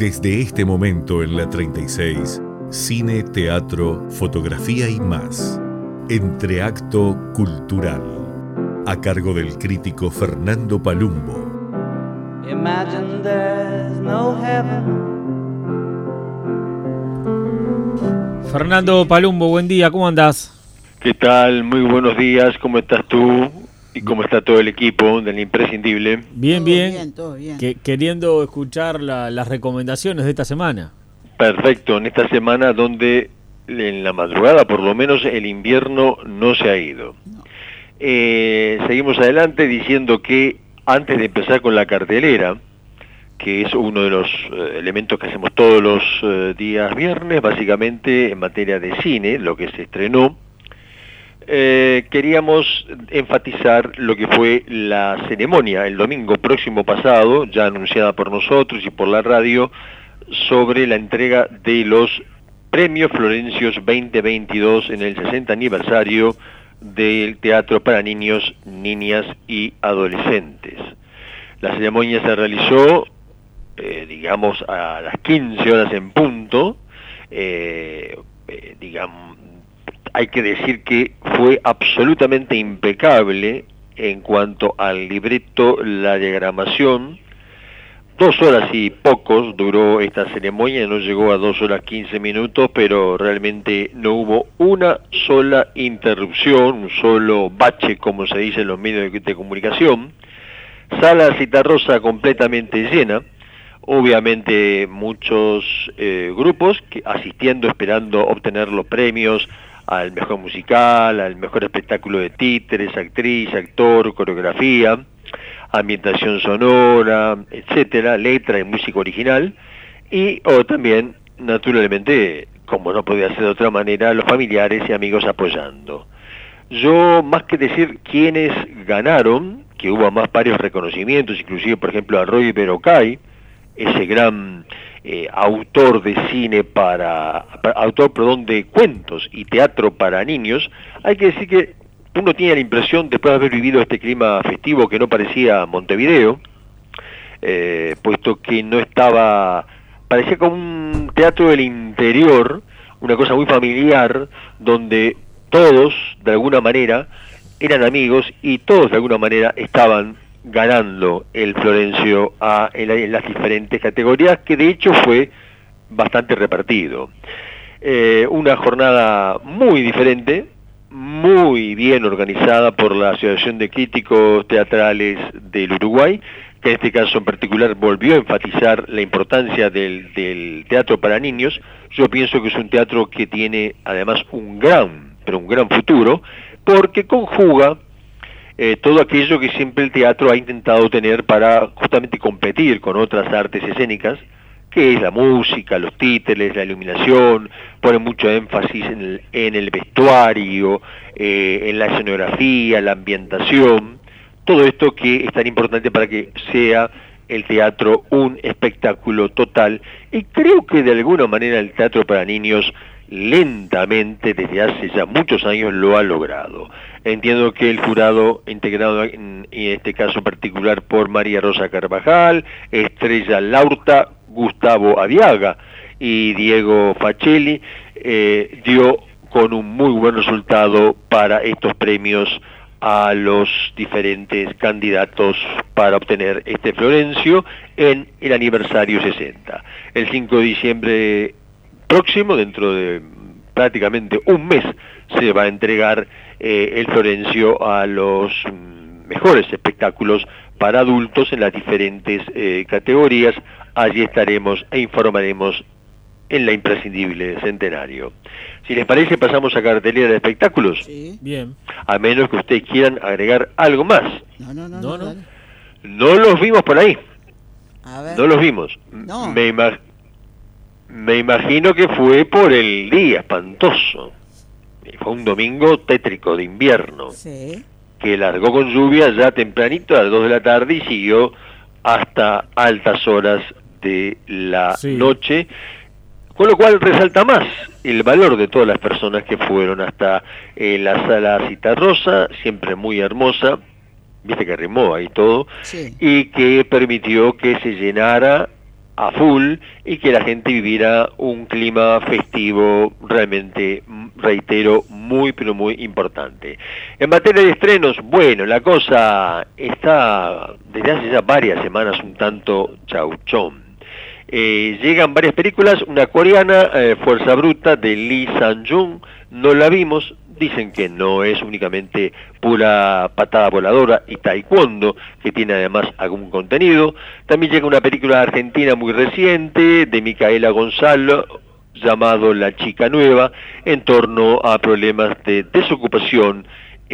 Desde este momento en la 36, cine, teatro, fotografía y más. Entreacto Cultural, a cargo del crítico Fernando Palumbo. Imagine there's no heaven. Fernando Palumbo, buen día, ¿cómo andás? ¿Qué tal? Muy buenos días, ¿cómo estás tú? ¿Y cómo está todo el equipo del Imprescindible? Bien, Todo bien. Queriendo escuchar las recomendaciones de esta semana. Perfecto, en esta semana donde en la madrugada por lo menos el invierno no se ha ido. Seguimos adelante diciendo que antes de empezar con la cartelera, que es uno de los elementos que hacemos todos los días viernes, básicamente en materia de cine, lo que se estrenó, queríamos enfatizar lo que fue la ceremonia el domingo próximo pasado, ya anunciada por nosotros y por la radio, sobre la entrega de los Premios Florencios 2022 en el 60 aniversario del teatro para niños, niñas y adolescentes. La ceremonia se realizó, digamos, a las 15 horas en punto, hay que decir que fue absolutamente impecable en cuanto al libreto, la diagramación. 2 horas y pocos duró esta ceremonia, no llegó a 2 horas 15 minutos, pero realmente no hubo una sola interrupción, un solo bache, como se dice en los medios de comunicación. Sala Citarrosa completamente llena, obviamente muchos grupos asistiendo, esperando obtener los premios al mejor musical, al mejor espectáculo de títeres, actriz, actor, coreografía, ambientación sonora, etcétera, letra y música original, y también, naturalmente, como no podía ser de otra manera, los familiares y amigos apoyando. Yo, más que decir quiénes ganaron, que hubo varios reconocimientos, inclusive, por ejemplo, a Roy Berocay, ese gran autor de cine de cuentos y teatro para niños, hay que decir que uno tiene la impresión, después de haber vivido este clima festivo que no parecía Montevideo, puesto que no estaba, parecía como un teatro del interior, una cosa muy familiar, donde todos, de alguna manera, eran amigos y todos, de alguna manera, estaban ganando el Florencio en las diferentes categorías, que de hecho fue bastante repartido. Una jornada muy diferente, muy bien organizada por la Asociación de Críticos Teatrales del Uruguay, que en este caso en particular volvió a enfatizar la importancia del teatro para niños. Yo pienso que es un teatro que tiene además un gran futuro, porque conjuga todo aquello que siempre el teatro ha intentado tener para justamente competir con otras artes escénicas, que es la música, los títeres, la iluminación, pone mucho énfasis en el vestuario, en la escenografía, la ambientación, todo esto que es tan importante para que sea el teatro un espectáculo total, y creo que de alguna manera el teatro para niños lentamente, desde hace ya muchos años, lo ha logrado. Entiendo que el jurado, integrado en este caso particular por María Rosa Carvajal, Estrella Laurta, Gustavo Adiaga y Diego Facelli, dio con un muy buen resultado para estos premios a los diferentes candidatos para obtener este Florencio en el aniversario 60. El 5 de diciembre próximo, dentro de prácticamente un mes, se va a entregar el Florencio a los mejores espectáculos para adultos en las diferentes categorías. Allí estaremos e informaremos en la Imprescindible Centenario. Si les parece, pasamos a cartelera de espectáculos. Sí. Bien. A menos que ustedes quieran agregar algo más. No. No los vimos por ahí. A ver. No los vimos. No. Me imagino que fue por el día espantoso. Fue un domingo tétrico de invierno, Sí. que largó con lluvia ya tempranito a las 2 de la tarde y siguió hasta altas horas de la noche, con lo cual resalta más el valor de todas las personas que fueron hasta la Sala Citarrosa, siempre muy hermosa, viste que rimó ahí todo, Sí. y que permitió que se llenara a full y que la gente viviera un clima festivo realmente, reitero, muy pero muy importante. En materia de estrenos, bueno, la cosa está desde hace ya varias semanas un tanto chauchón. Llegan varias películas, una coreana, Fuerza Bruta, de Lee Sang-jung, no la vimos, dicen que no es únicamente pura patada voladora y taekwondo, que tiene además algún contenido. También llega una película argentina muy reciente, de Micaela Gonzalo, llamado La Chica Nueva, en torno a problemas de desocupación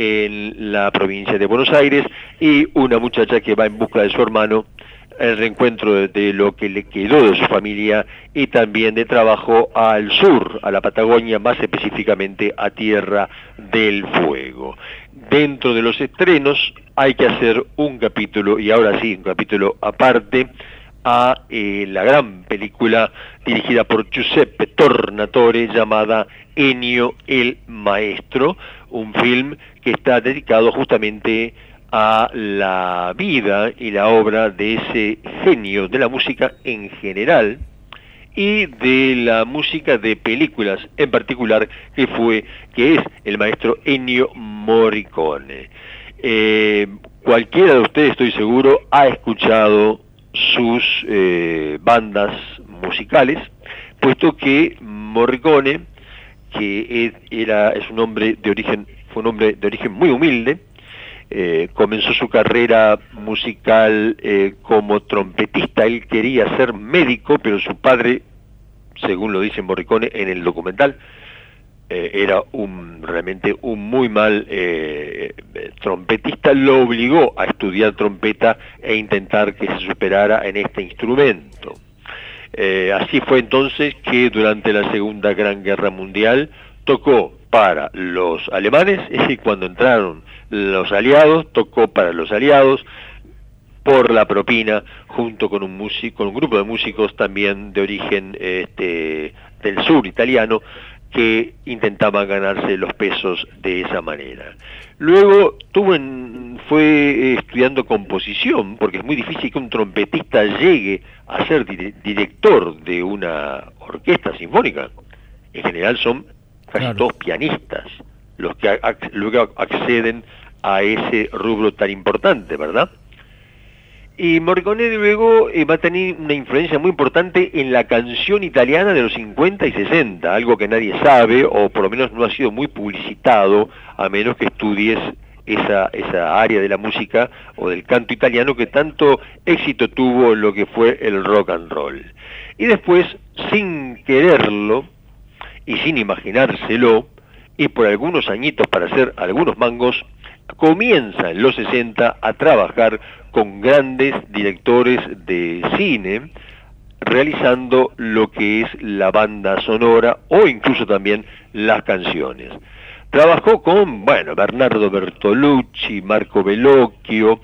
en la provincia de Buenos Aires, y una muchacha que va en busca de su hermano, el reencuentro de lo que le quedó de su familia y también de trabajo al sur, a la Patagonia, más específicamente a Tierra del Fuego. Dentro de los estrenos hay que hacer un capítulo, y ahora sí, un capítulo aparte, a la gran película dirigida por Giuseppe Tornatore llamada Ennio el Maestro, un film que está dedicado justamente a la vida y la obra de ese genio de la música en general y de la música de películas en particular, que es el maestro Ennio Morricone. Cualquiera de ustedes, estoy seguro, ha escuchado sus bandas musicales, puesto que Morricone, que fue un hombre de origen muy humilde. Comenzó su carrera musical como trompetista. Él quería ser médico, pero su padre, según lo dice Morricone en el documental, era realmente un muy mal trompetista. Lo obligó a estudiar trompeta e intentar que se superara en este instrumento. Así fue entonces que durante la Segunda Gran Guerra Mundial tocó para los alemanes, y cuando entraron los aliados, tocó para los aliados por la propina, junto con un grupo de músicos también de origen del sur italiano, que intentaban ganarse los pesos de esa manera. Luego fue estudiando composición, porque es muy difícil que un trompetista llegue a ser director de una orquesta sinfónica. En general son casi todos pianistas los que luego acceden a ese rubro tan importante, ¿verdad? Y Morricone luego va a tener una influencia muy importante en la canción italiana de los 50 y 60, algo que nadie sabe, o por lo menos no ha sido muy publicitado, a menos que estudies esa área de la música o del canto italiano que tanto éxito tuvo en lo que fue el rock and roll. Y después, sin quererlo y sin imaginárselo, y por algunos añitos para hacer algunos mangos, comienza en los 60 a trabajar con grandes directores de cine, realizando lo que es la banda sonora o incluso también las canciones. Trabajó con, Bernardo Bertolucci, Marco Bellocchio.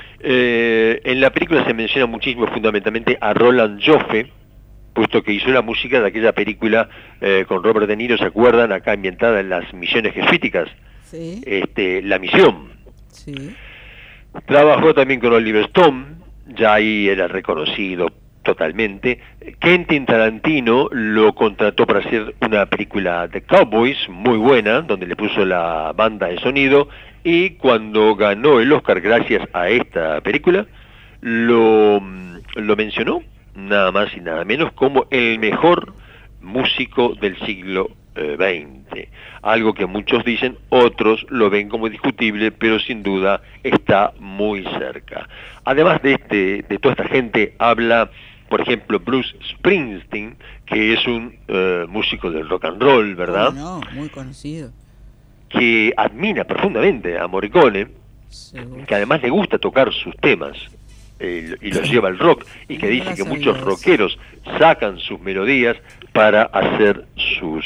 En la película se menciona muchísimo, fundamentalmente, a Roland Joffe, puesto que hizo la música de aquella película con Robert De Niro, ¿se acuerdan? Acá ambientada en las misiones jesuíticas. Sí. La Misión. Sí. Trabajó también con Oliver Stone, ya ahí era reconocido totalmente. Quentin Tarantino lo contrató para hacer una película de cowboys muy buena, donde le puso la banda de sonido, y cuando ganó el Oscar gracias a esta película, lo mencionó nada más y nada menos como el mejor músico del siglo XX, algo que muchos dicen, otros lo ven como discutible, pero sin duda está muy cerca. Además de toda esta gente, habla, por ejemplo, Bruce Springsteen, que es un músico del rock and roll, ¿verdad? No, muy conocido. Que admira profundamente a Morricone, Seguro. que además le gusta tocar sus temas y los lleva al rock, y que dice que muchos rockeros sacan sus melodías para hacer sus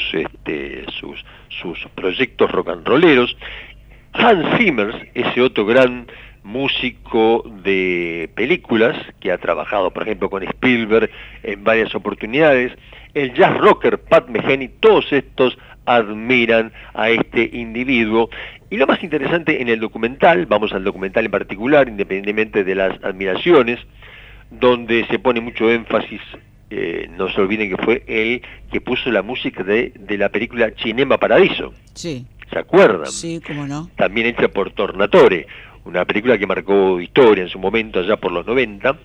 proyectos rock and rolleros. Hans Zimmer, ese otro gran músico de películas que ha trabajado, por ejemplo, con Spielberg en varias oportunidades, el jazz rocker Pat Metheny, todos estos admiran a este individuo. Y lo más interesante en el documental, vamos al documental en particular, independientemente de las admiraciones, donde se pone mucho énfasis, no se olviden que fue él que puso la música de la película Cinema Paradiso. Sí. ¿Se acuerdan? Sí, cómo no. También hecha por Tornatore, una película que marcó historia en su momento, allá por los 90,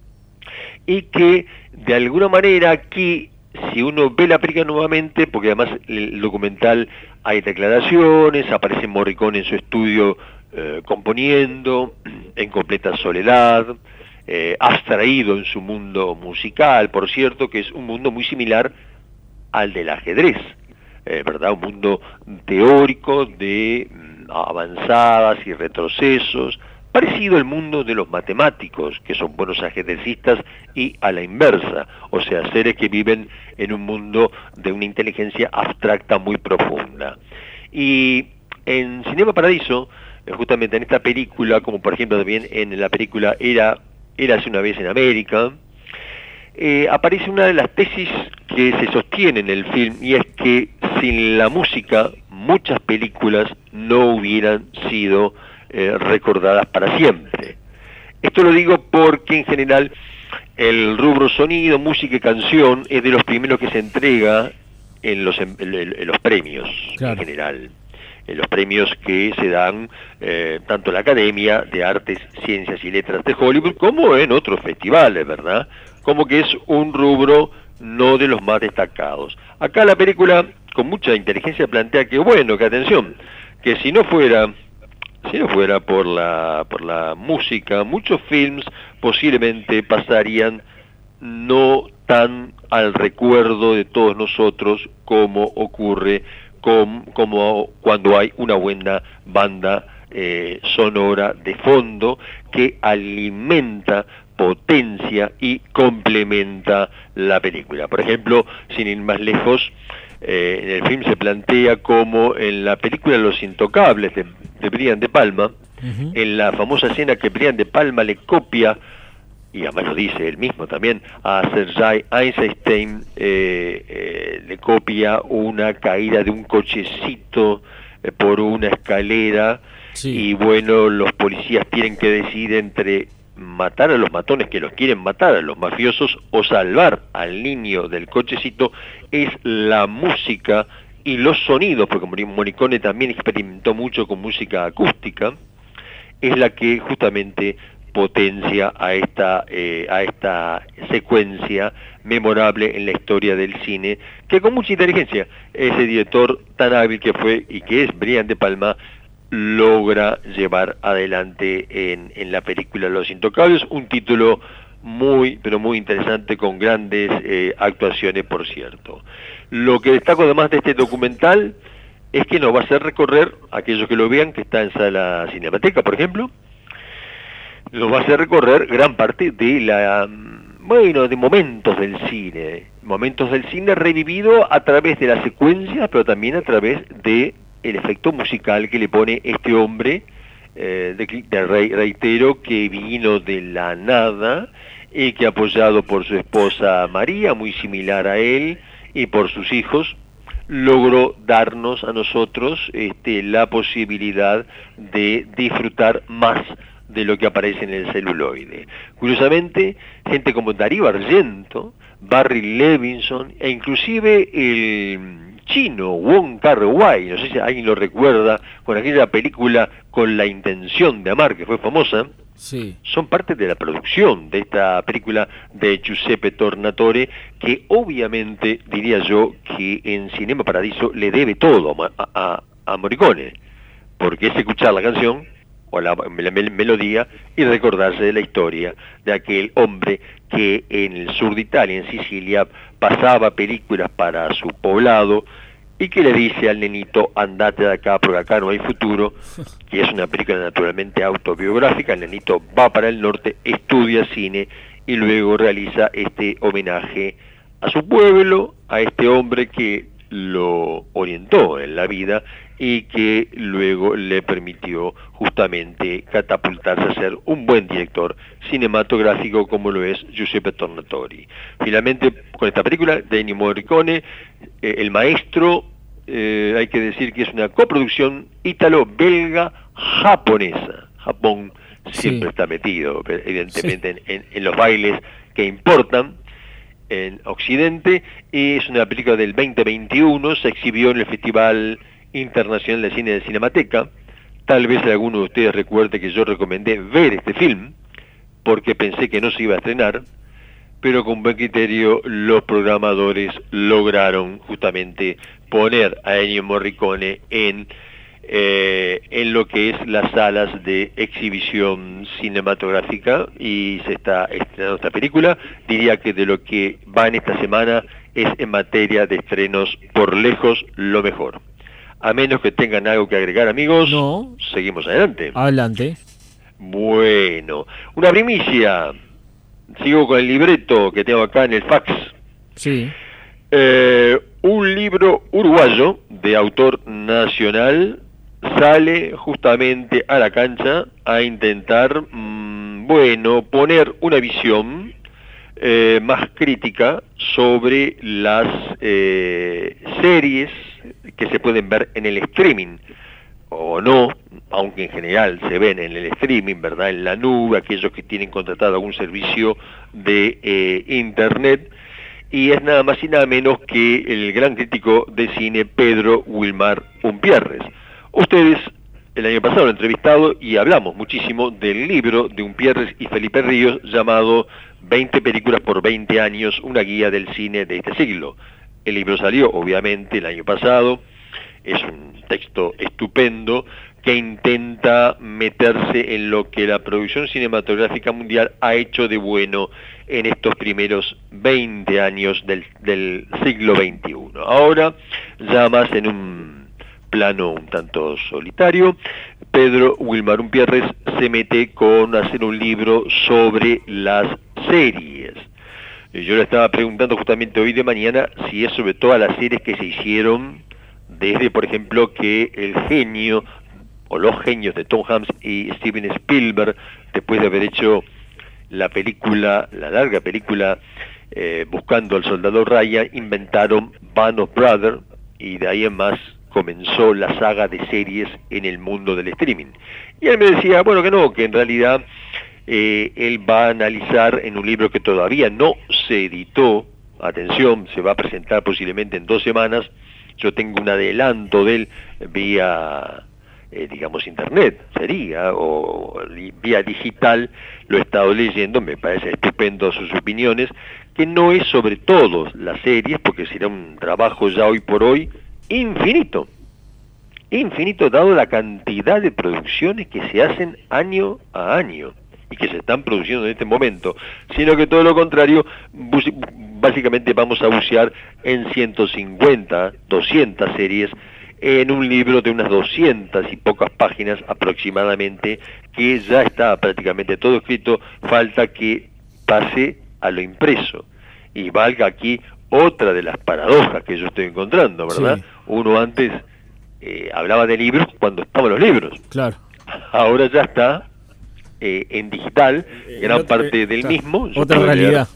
y que de alguna manera aquí, si uno ve la película nuevamente, porque además el documental hay declaraciones, aparece Morricone en su estudio componiendo, en completa soledad, abstraído en su mundo musical, por cierto, que es un mundo muy similar al del ajedrez, ¿verdad? Un mundo teórico de avanzadas y retrocesos, parecido al mundo de los matemáticos, que son buenos ajedrecistas, y a la inversa, o sea, seres que viven en un mundo de una inteligencia abstracta muy profunda. Y en Cinema Paradiso, justamente en esta película, como por ejemplo también en la película Érase una vez en América, aparece una de las tesis que se sostiene en el film, y es que sin la música muchas películas no hubieran sido recordadas para siempre. Esto lo digo porque en general el rubro sonido, música y canción es de los primeros que se entrega en los premios, claro, en general. En los premios que se dan tanto en la Academia de Artes, Ciencias y Letras de Hollywood como en otros festivales, ¿verdad? Como que es un rubro no de los más destacados. Acá la película con mucha inteligencia plantea que, bueno, que atención, que si no fuera por la música, muchos films posiblemente pasarían no tan al recuerdo de todos nosotros como ocurre como cuando hay una buena banda sonora de fondo que alimenta, potencia y complementa la película. Por ejemplo, sin ir más lejos, en el film se plantea como en la película Los Intocables de Brian De Palma, en la famosa escena que Brian De Palma le copia, y además lo dice él mismo también, a Sergei Eisenstein, le copia una caída de un cochecito por una escalera, sí. Y bueno, los policías tienen que decidir entre matar a los matones que los quieren matar, a los mafiosos, o salvar al niño del cochecito. Es la música y los sonidos, porque Morricone también experimentó mucho con música acústica, es la que justamente potencia a esta secuencia memorable en la historia del cine, que con mucha inteligencia ese director tan hábil que fue y que es Brian De Palma logra llevar adelante en la película Los Intocables, un título muy, pero muy interesante, con grandes actuaciones, por cierto. Lo que destaco además de este documental es que nos va a hacer recorrer, aquellos que lo vean, que está en Sala Cinemateca, por ejemplo, nos va a hacer recorrer gran parte de de momentos del cine revivido a través de la secuencia, pero también a través de el efecto musical que le pone este hombre, reitero, que vino de la nada y que, apoyado por su esposa María, muy similar a él, y por sus hijos, logró darnos a nosotros la posibilidad de disfrutar más de lo que aparece en el celuloide. Curiosamente, gente como Darío Argento, Barry Levinson e inclusive el chino Wong Kar-wai, no sé si alguien lo recuerda, con aquella película Con la intención de amar, que fue famosa, sí, son parte de la producción de esta película de Giuseppe Tornatore, que obviamente diría yo que en Cinema Paradiso le debe todo a Morricone, porque es escuchar la canción o la melodía y recordarse de la historia de aquel hombre que en el sur de Italia, en Sicilia, pasaba películas para su poblado y que le dice al nenito: andate de acá porque acá no hay futuro, que es una película naturalmente autobiográfica. El nenito va para el norte, estudia cine y luego realiza este homenaje a su pueblo, a este hombre que lo orientó en la vida y que luego le permitió justamente catapultarse a ser un buen director cinematográfico como lo es Giuseppe Tornatore. Finalmente, con esta película de Ennio Morricone, El Maestro, hay que decir que es una coproducción ítalo-belga-japonesa. Japón siempre Sí. está metido, evidentemente, en los bailes que importan en Occidente. Es una película del 2021, se exhibió en el Festival Internacional de Cine de Cinemateca. Tal vez alguno de ustedes recuerde que yo recomendé ver este film, porque pensé que no se iba a estrenar, pero con buen criterio los programadores lograron justamente poner a Ennio Morricone en lo que es las salas de exhibición cinematográfica, y se está estrenando esta película. Diría que de lo que va en esta semana es, en materia de estrenos, por lejos lo mejor. A menos que tengan algo que agregar, amigos, No. seguimos adelante. Adelante. Bueno, una primicia. Sigo con el libreto que tengo acá en el fax. Sí. Un libro uruguayo de autor nacional sale justamente a la cancha a intentar, poner una visión más crítica sobre las series que se pueden ver en el streaming, o no, aunque en general se ven en el streaming, ¿verdad? En la nube, aquellos que tienen contratado algún servicio de internet. Y es nada más y nada menos que el gran crítico de cine Pedro Wilmar Umpierres. Ustedes el año pasado lo han entrevistado y hablamos muchísimo del libro de Umpierres y Felipe Ríos llamado 20 películas por 20 años, una guía del cine de este siglo. El libro salió obviamente el año pasado, es un texto estupendo que intenta meterse en lo que la producción cinematográfica mundial ha hecho de bueno en estos primeros 20 años del siglo XXI. Ahora, ya más en un plano un tanto solitario, Pedro Wilmar Umpierres se mete con hacer un libro sobre las series. Yo le estaba preguntando justamente hoy de mañana si es sobre todas las series que se hicieron desde, por ejemplo, que el genio o los genios de Tom Hanks y Steven Spielberg, después de haber hecho la larga película Buscando al Soldado Ryan, inventaron Band of Brothers, y de ahí en más comenzó la saga de series en el mundo del streaming. Y él me decía, bueno, que no, que en realidad él va a analizar en un libro que todavía no se editó, atención, se va a presentar posiblemente en 2 semanas. Yo tengo un adelanto de él vía, internet, sería, o vía digital, lo he estado leyendo, me parece estupendo sus opiniones, que no es sobre todo las series, porque será un trabajo ya hoy por hoy infinito, dado la cantidad de producciones que se hacen año a año y que se están produciendo en este momento, sino que todo lo contrario, básicamente vamos a bucear en 150, 200 series en un libro de unas 200 y pocas páginas aproximadamente, que ya está prácticamente todo escrito, falta que pase a lo impreso. Y valga aquí otra de las paradojas que yo estoy encontrando, ¿verdad? Sí. Uno antes hablaba de libros cuando estaban los libros. Claro. Ahora ya está en digital, gran parte del claro, mismo. Yo otra pude leer realidad.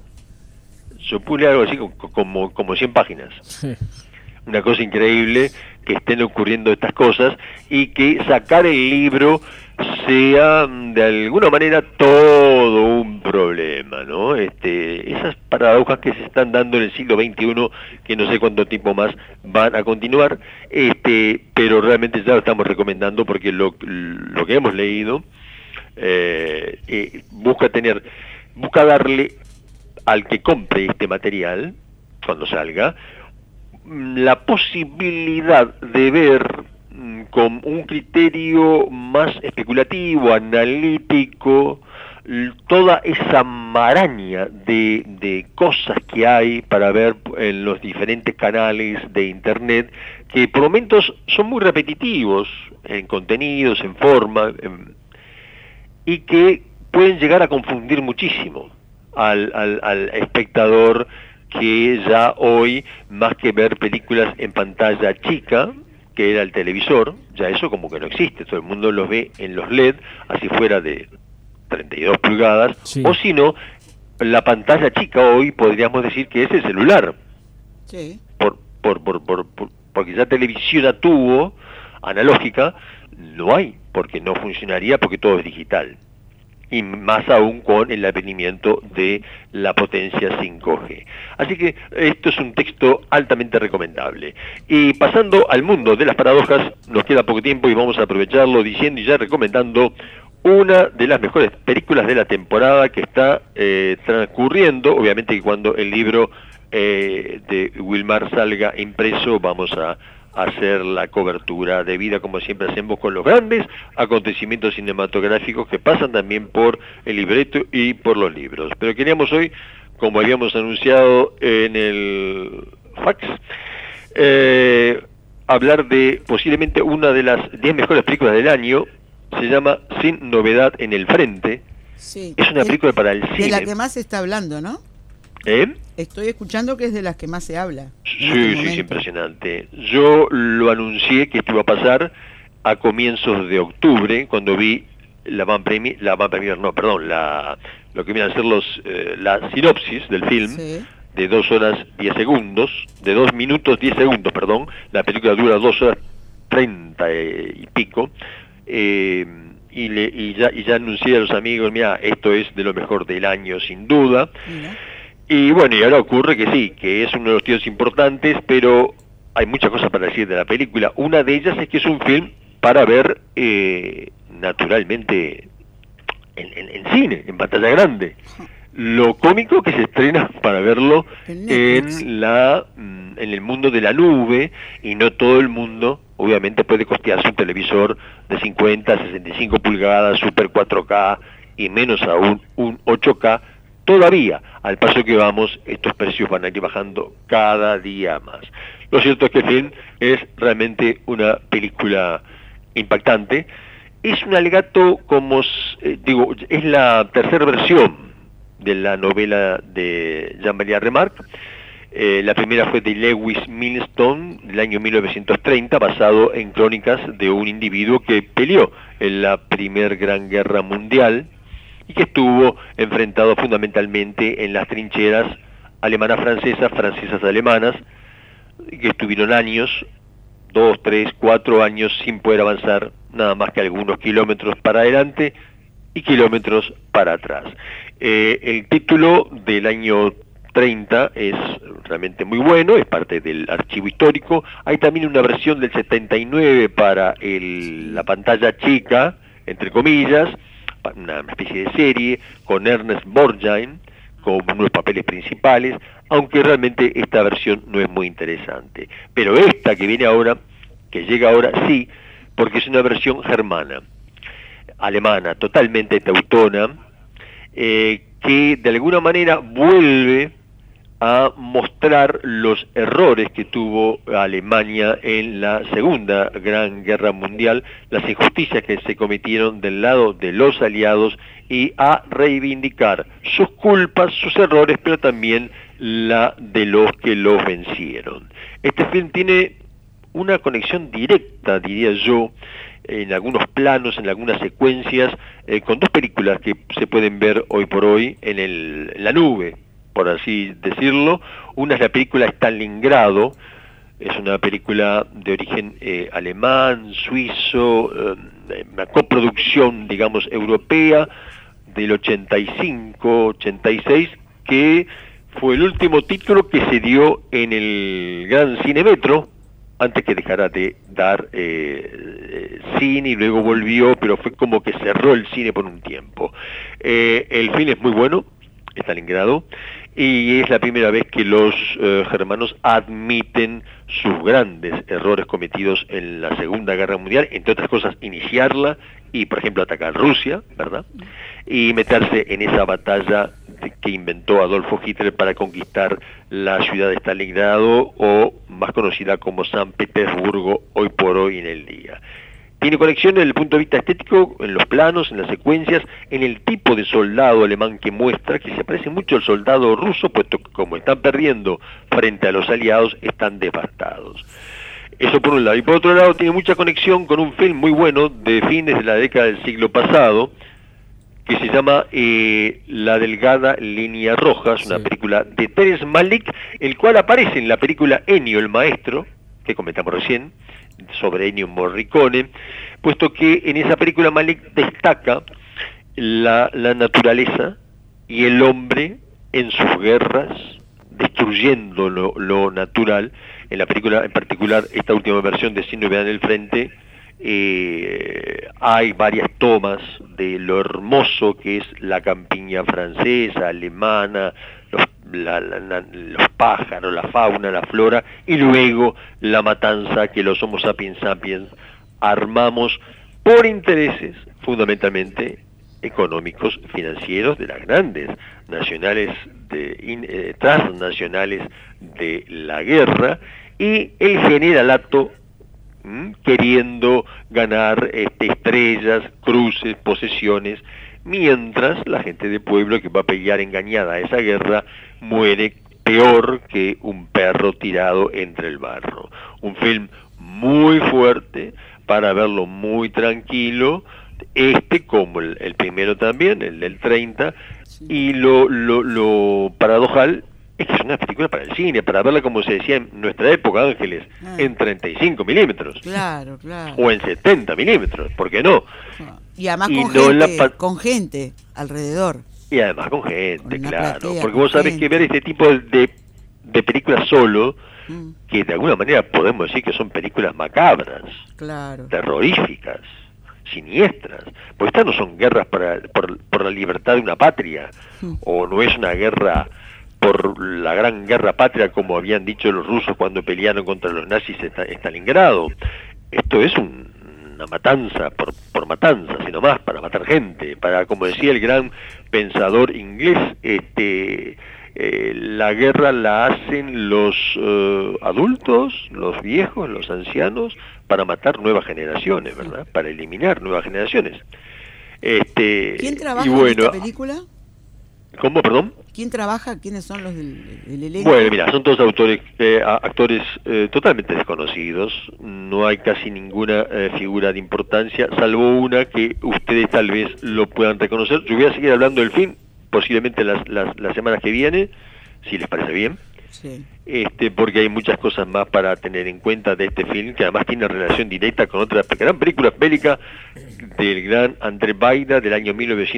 Yo pude leer algo así como 100 páginas. Sí. Una cosa increíble que estén ocurriendo estas cosas, y que sacar el libro sea de alguna manera todo un problema, ¿no? Esas paradojas que se están dando en el siglo XXI, que no sé cuánto tiempo más van a continuar, pero realmente ya lo estamos recomendando, porque lo que hemos leído busca darle al que compre este material cuando salga la posibilidad de ver con un criterio más especulativo, analítico, toda esa maraña de cosas que hay para ver en los diferentes canales de internet, que por momentos son muy repetitivos en contenidos, en forma, y que pueden llegar a confundir muchísimo al espectador, que ya hoy, más que ver películas en pantalla chica, que era el televisor, ya eso como que no existe, todo el mundo los ve en los LED, así fuera de 32 pulgadas, Sí. o si no, la pantalla chica hoy podríamos decir que es el celular, Sí. porque ya televisión a tubo, analógica, no hay, porque no funcionaría, porque todo es digital. y más aún con el advenimiento de la potencia 5G. Así que esto es un texto altamente recomendable. Y pasando al mundo de las paradojas, nos queda poco tiempo y vamos a aprovecharlo diciendo y ya recomendando una de las mejores películas de la temporada que está transcurriendo. Obviamente que cuando el libro de Wilmar salga impreso vamos a hacer la cobertura debida, como siempre hacemos con los grandes acontecimientos cinematográficos que pasan también por el libreto y por los libros. Pero queríamos hoy, como habíamos anunciado en el fax, hablar de posiblemente una de las 10 mejores películas del año. Se llama Sin Novedad en el Frente. Sí. Es una película para el cine. De la que más se está hablando, ¿no? Estoy escuchando que es de las que más se habla. Sí, es impresionante. Yo lo anuncié que esto iba a pasar a comienzos de octubre, cuando vi lo que vienen a ser la sinopsis del film, Sí. de 2 horas 10 segundos, de 2 minutos 10 segundos, perdón. La película dura 2 horas 30 y pico. Y ya anuncié a los amigos, mira, esto es de lo mejor del año sin duda. Mira. Y bueno, y ahora ocurre que sí, que es uno de los títulos importantes, pero hay muchas cosas para decir de la película. Una de ellas es que es un film para ver naturalmente en cine, en pantalla grande. Lo cómico que se estrena para verlo en el mundo de la nube, y no todo el mundo obviamente puede costearse un televisor de 50, 65 pulgadas, super 4K y menos aún un 8K todavía. Al paso que vamos, estos precios van a ir bajando cada día más. Lo cierto es que el film es realmente una película impactante. Es un alegato, es la tercera versión de la novela de Jean-Marie Remarque. La primera fue de Lewis Milestone, del año 1930, basado en crónicas de un individuo que peleó en la Primera Gran Guerra Mundial y que estuvo enfrentado fundamentalmente en las trincheras alemanas-francesas, francesas-alemanas, que estuvieron años, 2, 3, 4 años sin poder avanzar nada más que algunos kilómetros para adelante y kilómetros para atrás. El título del año 30 es realmente muy bueno, es parte del archivo histórico. Hay también una versión del 79 para la pantalla chica, entre comillas, una especie de serie con Ernest Borgnine con uno de los papeles principales, aunque realmente esta versión no es muy interesante. Pero esta que viene ahora, que llega ahora, sí, porque es una versión germana, alemana, totalmente teutona, que de alguna manera vuelve a mostrar los errores que tuvo Alemania en la Segunda Gran Guerra Mundial, las injusticias que se cometieron del lado de los aliados, y a reivindicar sus culpas, sus errores, pero también la de los que los vencieron. Este film tiene una conexión directa, diría yo, en algunos planos, en algunas secuencias, con dos películas que se pueden ver hoy por hoy en la nube, por así decirlo. Una es la película Stalingrado, es una película de origen alemán, suizo, una coproducción, digamos, europea, del 85-86, que fue el último título que se dio en el Gran Cine Metro, antes que dejara de dar cine y luego volvió, pero fue como que cerró el cine por un tiempo. El film es muy bueno, Stalingrado, y es la primera vez que los germanos admiten sus grandes errores cometidos en la Segunda Guerra Mundial, entre otras cosas iniciarla y, por ejemplo, atacar Rusia, ¿verdad? Y meterse en esa batalla que inventó Adolfo Hitler para conquistar la ciudad de Stalingrado, o más conocida como San Petersburgo hoy por hoy en el día. Tiene conexión desde el punto de vista estético, en los planos, en las secuencias, en el tipo de soldado alemán que muestra, que se parece mucho al soldado ruso, puesto que como están perdiendo frente a los aliados, están devastados. Eso por un lado. Y por otro lado tiene mucha conexión con un film muy bueno de fines de la década del siglo pasado, que se llama La Delgada Línea Roja, es una película de Terrence Malick, el cual aparece en la película Ennio el Maestro, que comentamos recién, sobre Ennio Morricone, puesto que en esa película Malick destaca la naturaleza y el hombre en sus guerras, destruyendo lo natural. En la película, en particular, esta última versión de Sin Novedad en el Frente, hay varias tomas de lo hermoso que es la campiña francesa, alemana, los pájaros, la fauna, la flora, y luego la matanza que los Homo sapiens sapiens armamos por intereses fundamentalmente económicos, financieros de las grandes nacionales, transnacionales de la guerra, y el generalato queriendo ganar estrellas, cruces, posesiones, mientras la gente de pueblo que va a pelear engañada a esa guerra muere peor que un perro tirado entre el barro. Un film muy fuerte para verlo muy tranquilo, como el primero también, el del 30, sí. Y lo paradojal es que es una película para el cine, para verla, como se decía en nuestra época, Ángeles, en 35 milímetros. Claro, claro. O en 70 milímetros, ¿por qué no? Y además con gente alrededor. Y además con gente, claro. Porque vos sabés que ver este tipo de películas solo, que de alguna manera podemos decir que son películas macabras, claro, terroríficas, siniestras, porque estas no son guerras por la libertad de una patria, o no es una guerra por la gran guerra patria como habían dicho los rusos cuando pelearon contra los nazis en Stalingrado. Esto es una matanza por matanza, sino más para matar gente, para, como decía el gran pensador inglés, la guerra la hacen los adultos, los viejos, los ancianos, para matar nuevas generaciones, ¿verdad? Para eliminar nuevas generaciones. ¿Quién trabaja en esta película? ¿Cómo, perdón? ¿Quién trabaja? ¿Quiénes son los del elenco? Bueno, mira, son todos actores totalmente desconocidos. No hay casi ninguna figura de importancia, salvo una que ustedes tal vez lo puedan reconocer. Yo voy a seguir hablando del film, posiblemente las semanas que viene, si les parece bien. Sí. Porque hay muchas cosas más para tener en cuenta de este film, que además tiene relación directa con otra gran película bélica del gran André Baida del año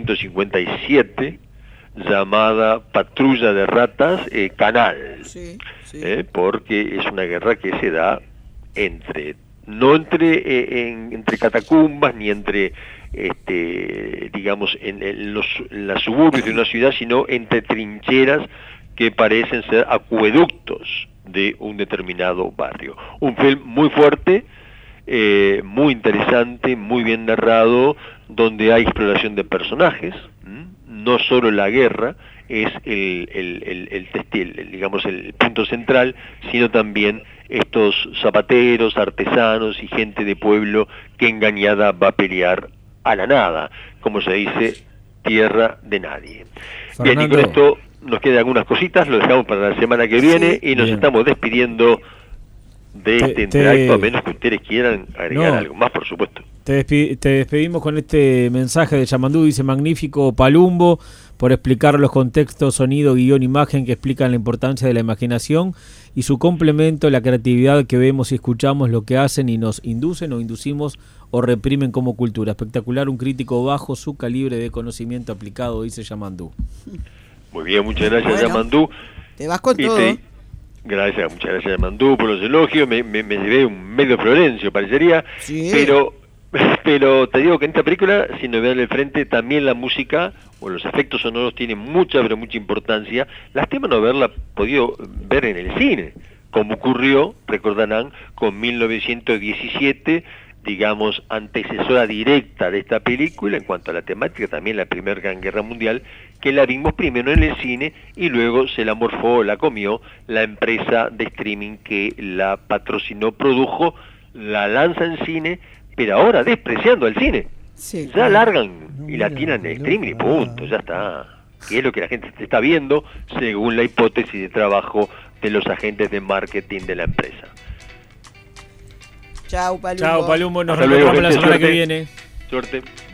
1957, llamada Patrulla de Ratas, Canal, sí, sí. Porque es una guerra que se da no entre catacumbas, ni entre digamos en las suburbios de una ciudad, sino entre trincheras que parecen ser acueductos de un determinado barrio. Un film muy fuerte, muy interesante, muy bien narrado, donde hay exploración de personajes. No solo la guerra es digamos el punto central, sino también estos zapateros, artesanos y gente de pueblo que engañada va a pelear a la nada, como se dice, tierra de nadie. Fernando. Bien, y con esto nos quedan algunas cositas, lo dejamos para la semana que viene, y nos estamos despidiendo de este entreacto, a menos que ustedes quieran agregar algo más, por supuesto. Te despedimos con este mensaje de Yamandú. Dice: magnífico Palumbo por explicar los contextos, sonido, guión, imagen, que explican la importancia de la imaginación y su complemento, la creatividad que vemos y escuchamos, lo que hacen y nos inducen o inducimos o reprimen como cultura. Espectacular, un crítico bajo su calibre de conocimiento aplicado, dice Yamandú. Muy bien, muchas gracias, Yamandú. Te vas con todo. Gracias, muchas gracias, Yamandú, por los elogios. Me llevé un medio Florencio, parecería, sí. Pero te digo que en esta película, Sin Novedad en el Frente, también la música o los efectos sonoros tienen mucha importancia. Lástima no haberla podido ver en el cine, como ocurrió, recordarán, con 1917, digamos, antecesora directa de esta película en cuanto a la temática, también la Primera Gran Guerra Mundial, que la vimos primero en el cine y luego se la morfó, la comió la empresa de streaming que la patrocinó, produjo, la lanza en cine, pero ahora despreciando al cine. Sí, ya largan y la tiran en streaming y punto, ya está. Que es lo que la gente está viendo según la hipótesis de trabajo de los agentes de marketing de la empresa. Chao, Palumbo. Chao, Palumbo. Nos reencontramos la semana que viene. Suerte.